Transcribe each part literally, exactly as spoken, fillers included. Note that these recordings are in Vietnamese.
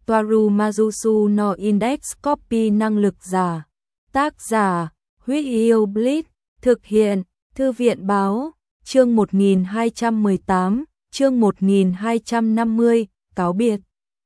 Toaru Majusu no Index Copy năng lực giả. Tác giả, Huyết Yêu Blitz, thực hiện, Thư viện báo, chương một nghìn hai trăm mười tám, chương một nghìn hai trăm năm mươi, cáo biệt.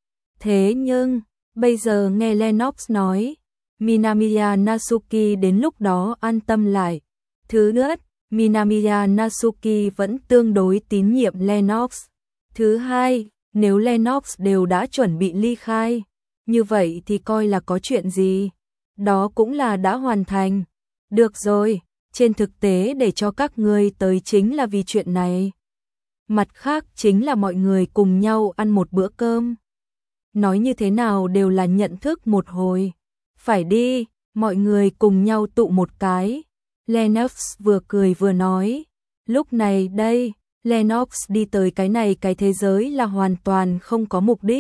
Thế nhưng, bây giờ nghe Lennox nói, Minamiya Natsuki đến lúc đó an tâm lại. Thứ nhất, Minamiya Natsuki vẫn tương đối tín nhiệm Lennox. Thứ hai, nếu Lennox đều đã chuẩn bị ly khai, như vậy thì coi là có chuyện gì. Đó cũng là đã hoàn thành. Được rồi, trên thực tế để cho các ngươi tới chính là vì chuyện này. Mặt khác chính là mọi người cùng nhau ăn một bữa cơm. Nói như thế nào đều là nhận thức một hồi. Phải đi, mọi người cùng nhau tụ một cái. Lennox vừa cười vừa nói. Lúc này đây, Lennox đi tới cái này cái thế giới là hoàn toàn không có mục đích.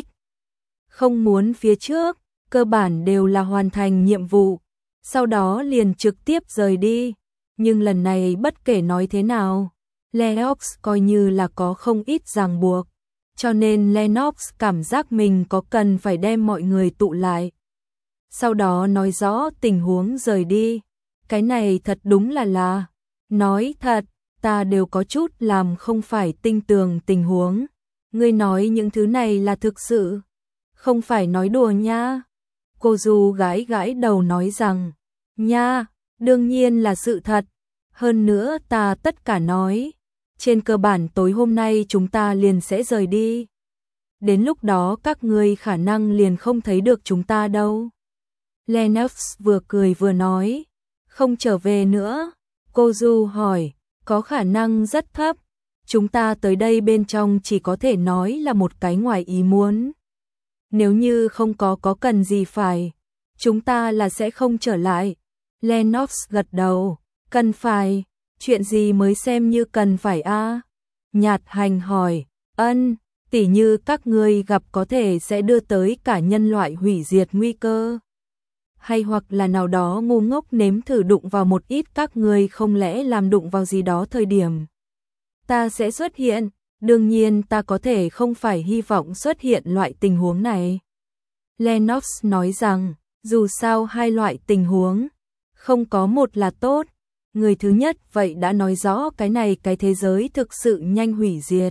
Không muốn phía trước, cơ bản đều là hoàn thành nhiệm vụ. Sau đó liền trực tiếp rời đi. Nhưng lần này bất kể nói thế nào, Lennox coi như là có không ít ràng buộc. Cho nên Lennox cảm giác mình có cần phải đem mọi người tụ lại. Sau đó nói rõ tình huống rời đi. Cái này thật đúng là là. Nói thật, ta đều có chút làm không phải tinh tường tình huống. Ngươi nói những thứ này là thực sự. Không phải nói đùa nha. Cô Du gãi gãi đầu nói rằng, nha, đương nhiên là sự thật. Hơn nữa ta tất cả nói. Trên cơ bản tối hôm nay chúng ta liền sẽ rời đi. Đến lúc đó các ngươi khả năng liền không thấy được chúng ta đâu. Lennox vừa cười vừa nói, không trở về nữa. Cô Du hỏi, có khả năng rất thấp. Chúng ta tới đây bên trong chỉ có thể nói là một cái ngoài ý muốn. Nếu như không có có cần gì phải, chúng ta là sẽ không trở lại. Lennox gật đầu, cần phải, chuyện gì mới xem như cần phải a? Nhạt Hành hỏi, ân, tỉ như các ngươi gặp có thể sẽ đưa tới cả nhân loại hủy diệt nguy cơ. Hay hoặc là nào đó ngu ngốc nếm thử đụng vào một ít các ngươi không lẽ làm đụng vào gì đó thời điểm. Ta sẽ xuất hiện, đương nhiên ta có thể không phải hy vọng xuất hiện loại tình huống này. Lennox nói rằng, dù sao hai loại tình huống, không có một là tốt. Người thứ nhất vậy đã nói rõ cái này cái thế giới thực sự nhanh hủy diệt.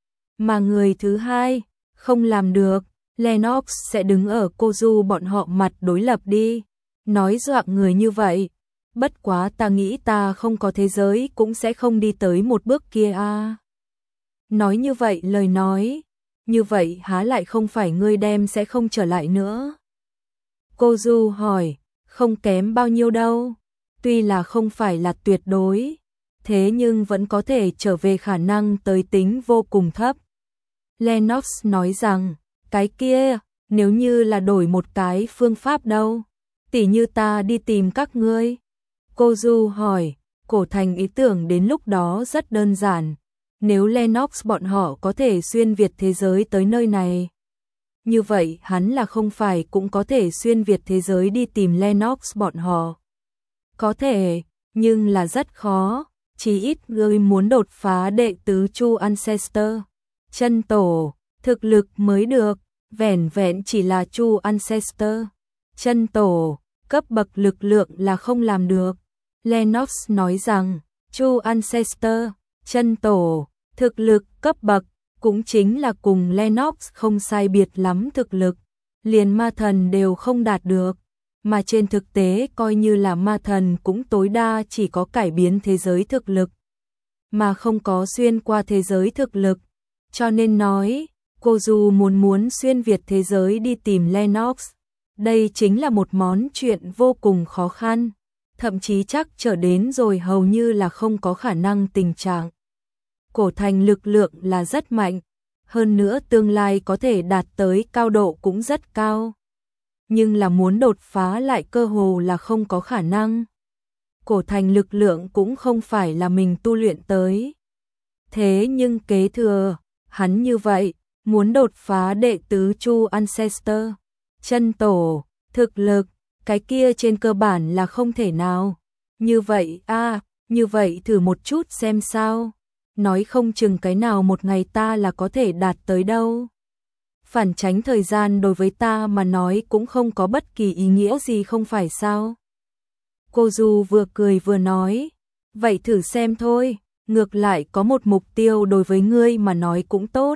Mà người thứ hai, không làm được, Lennox sẽ đứng ở cô Du bọn họ mặt đối lập đi. Nói dọa người như vậy. Bất quá ta nghĩ ta không có thế giới cũng sẽ không đi tới một bước kia a. Nói như vậy lời nói, như vậy há lại không phải ngươi đem sẽ không trở lại nữa. Cô Du hỏi, không kém bao nhiêu đâu. Tuy là không phải là tuyệt đối, thế nhưng vẫn có thể trở về khả năng tới tính vô cùng thấp. Lennox nói rằng, cái kia, nếu như là đổi một cái phương pháp đâu, tỉ như ta đi tìm các ngươi. Cô Du hỏi, Cổ Thành ý tưởng đến lúc đó rất đơn giản. Nếu Lennox bọn họ có thể xuyên việt thế giới tới nơi này, như vậy hắn là không phải cũng có thể xuyên việt thế giới đi tìm Lennox bọn họ. Có thể, nhưng là rất khó, chỉ ít người muốn đột phá đệ tứ Chu Ancestor, chân tổ, thực lực mới được, vẻn vẹn chỉ là Chu Ancestor, chân tổ, cấp bậc lực lượng là không làm được. Lennox nói rằng, Chu Ancestor, chân tổ, thực lực cấp bậc, cũng chính là cùng Lennox không sai biệt lắm thực lực, liền ma thần đều không đạt được. Mà trên thực tế coi như là ma thần cũng tối đa chỉ có cải biến thế giới thực lực, mà không có xuyên qua thế giới thực lực. Cho nên nói, cô dù muốn muốn xuyên việt thế giới đi tìm Lennox, đây chính là một món chuyện vô cùng khó khăn, thậm chí chắc trở đến rồi hầu như là không có khả năng tình trạng. Cổ Thành lực lượng là rất mạnh, hơn nữa tương lai có thể đạt tới cao độ cũng rất cao. Nhưng là muốn đột phá lại cơ hồ là không có khả năng. Cổ Thành lực lượng cũng không phải là mình tu luyện tới. Thế nhưng kế thừa, hắn như vậy, muốn đột phá đệ tứ Chu Ancestor, chân tổ, thực lực, cái kia trên cơ bản là không thể nào. Như vậy a, à, như vậy thử một chút xem sao. Nói không chừng cái nào một ngày ta là có thể đạt tới đâu. phản tránh thời gian đối với ta mà nói cũng không có bất kỳ ý nghĩa gì không phải sao? Cô Du vừa cười vừa nói, vậy thử xem thôi, ngược lại có một mục tiêu đối với ngươi mà nói cũng tốt.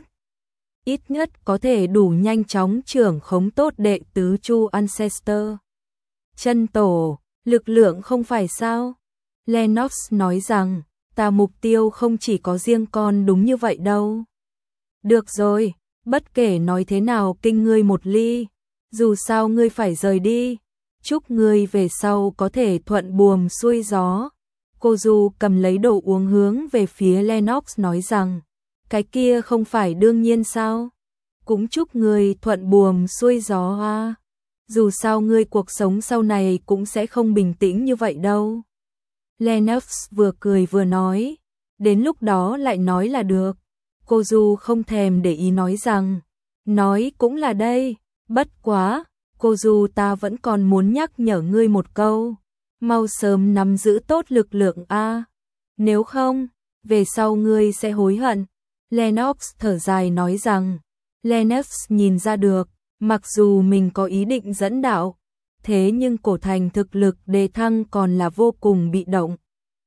Ít nhất có thể đủ nhanh chóng trưởng khống tốt đệ tứ Chu Ancestor. Chân tổ, lực lượng không phải sao? Lennox nói rằng, ta mục tiêu không chỉ có riêng con đúng như vậy đâu. Được rồi, bất kể nói thế nào kinh ngươi một ly, dù sao ngươi phải rời đi, chúc ngươi về sau có thể thuận buồm xuôi gió. Cô Du cầm lấy đồ uống hướng về phía Lennox nói rằng, cái kia không phải đương nhiên sao? Cũng chúc ngươi thuận buồm xuôi gió à. Dù sao ngươi cuộc sống sau này cũng sẽ không bình tĩnh như vậy đâu. Lennox vừa cười vừa nói, đến lúc đó lại nói là được. Cô Du không thèm để ý nói rằng, nói cũng là đây, bất quá, cô Du ta vẫn còn muốn nhắc nhở ngươi một câu, mau sớm nắm giữ tốt lực lượng a, nếu không, về sau ngươi sẽ hối hận. Lennox thở dài nói rằng, Lennox nhìn ra được, mặc dù mình có ý định dẫn đạo, thế nhưng cổ thành thực lực đề thăng còn là vô cùng bị động.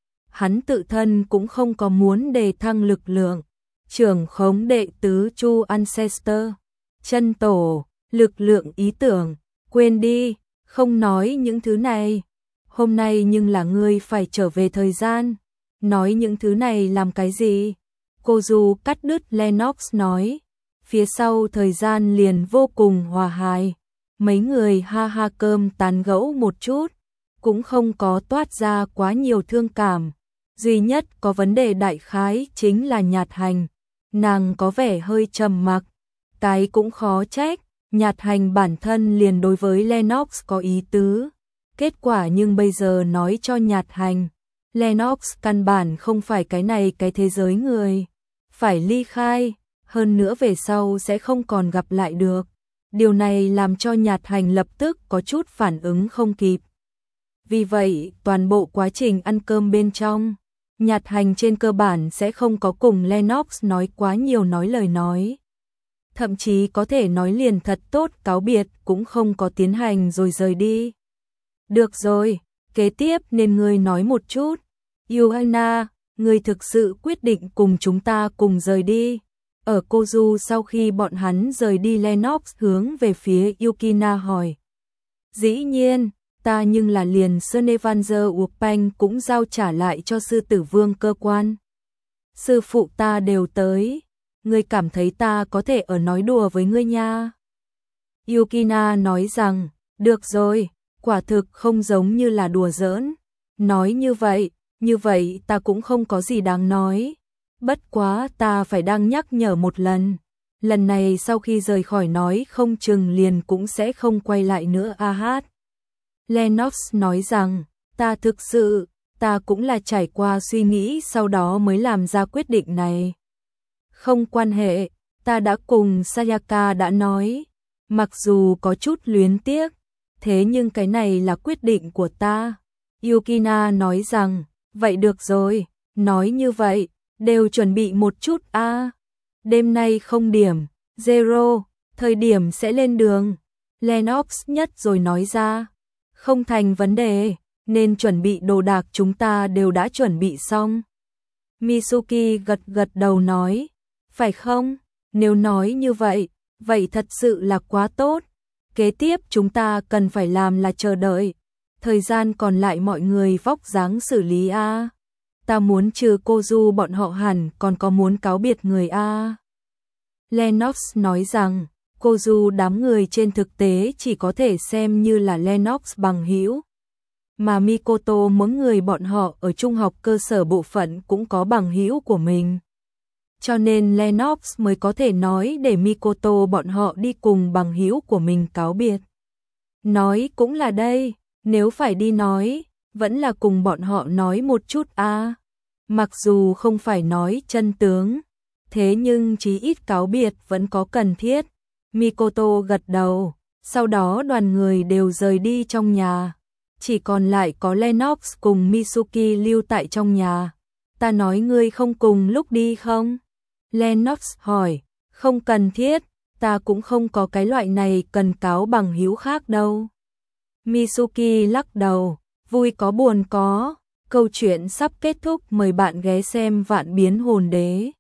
Hắn tự thân cũng không có muốn đề thăng lực lượng, trưởng khống đệ tứ Chu Ancestor, chân tổ, lực lượng ý tưởng, quên đi, không nói những thứ này. Hôm nay nhưng là ngươi phải trở về thời gian, nói những thứ này làm cái gì? Cô Du cắt đứt Lennox nói, phía sau thời gian liền vô cùng hòa hài, mấy người ha ha cơm tán gẫu một chút, cũng không có toát ra quá nhiều thương cảm, duy nhất có vấn đề đại khái chính là Nhạt Hành, nàng có vẻ hơi trầm mặc, cái cũng khó trách, Nhạt Hành bản thân liền đối với Lennox có ý tứ, kết quả nhưng bây giờ nói cho Nhạt Hành, Lennox căn bản không phải cái này cái thế giới người, phải ly khai, hơn nữa về sau sẽ không còn gặp lại được. Điều này làm cho Nhạt Hành lập tức có chút phản ứng không kịp. Vì vậy, toàn bộ quá trình ăn cơm bên trong, Nhạt Hành trên cơ bản sẽ không có cùng Lennox nói quá nhiều nói lời nói. Thậm chí có thể nói liền thật tốt cáo biệt cũng không có tiến hành rồi rời đi. Được rồi, kế tiếp nên ngươi nói một chút. Yuhana, ngươi thực sự quyết định cùng chúng ta cùng rời đi. Ở Cô Du sau khi bọn hắn rời đi, Lennox hướng về phía Yukina hỏi. Dĩ nhiên, ta nhưng là liền Sunevanzer Upang cũng giao trả lại cho sư tử vương cơ quan. Sư phụ ta đều tới, ngươi cảm thấy ta có thể ở nói đùa với ngươi nha. Yukina nói rằng, được rồi, quả thực không giống như là đùa giỡn. Nói như vậy, như vậy ta cũng không có gì đáng nói. Bất quá ta phải đang nhắc nhở một lần. Lần này sau khi rời khỏi nói không chừng liền cũng sẽ không quay lại nữa a hát. Lennox nói rằng, ta thực sự, ta cũng là trải qua suy nghĩ sau đó mới làm ra quyết định này. Không quan hệ, ta đã cùng Sayaka đã nói, mặc dù có chút luyến tiếc, thế nhưng cái này là quyết định của ta. Yukina nói rằng, vậy được rồi, nói như vậy, đều chuẩn bị một chút a. À. Đêm nay không điểm, zero, thời điểm sẽ lên đường. Lennox nhất rồi nói ra, không thành vấn đề, nên chuẩn bị đồ đạc chúng ta đều đã chuẩn bị xong. Mitsuki gật gật đầu nói, phải không? Nếu nói như vậy, vậy thật sự là quá tốt. Kế tiếp chúng ta cần phải làm là chờ đợi. Thời gian còn lại mọi người vóc dáng xử lý a. À. Ta muốn trừ cô Du bọn họ hẳn còn có muốn cáo biệt người a. À. Lennox nói rằng, cô Du đám người trên thực tế chỉ có thể xem như là Lennox bằng hữu. Mà Mikoto mỗi người bọn họ ở trung học cơ sở bộ phận cũng có bằng hữu của mình. Cho nên Lennox mới có thể nói để Mikoto bọn họ đi cùng bằng hữu của mình cáo biệt. Nói cũng là đây, nếu phải đi nói, vẫn là cùng bọn họ nói một chút a. À. Mặc dù không phải nói chân tướng, thế nhưng chí ít cáo biệt vẫn có cần thiết. Mikoto gật đầu, sau đó đoàn người đều rời đi trong nhà. Chỉ còn lại có Lennox cùng Mitsuki lưu tại trong nhà. Ta nói ngươi không cùng lúc đi không? Lennox hỏi, không cần thiết, ta cũng không có cái loại này cần cáo bằng hữu khác đâu. Mitsuki lắc đầu, vui có buồn có, câu chuyện sắp kết thúc, mời bạn ghé xem Vạn Biến Hồn Đế.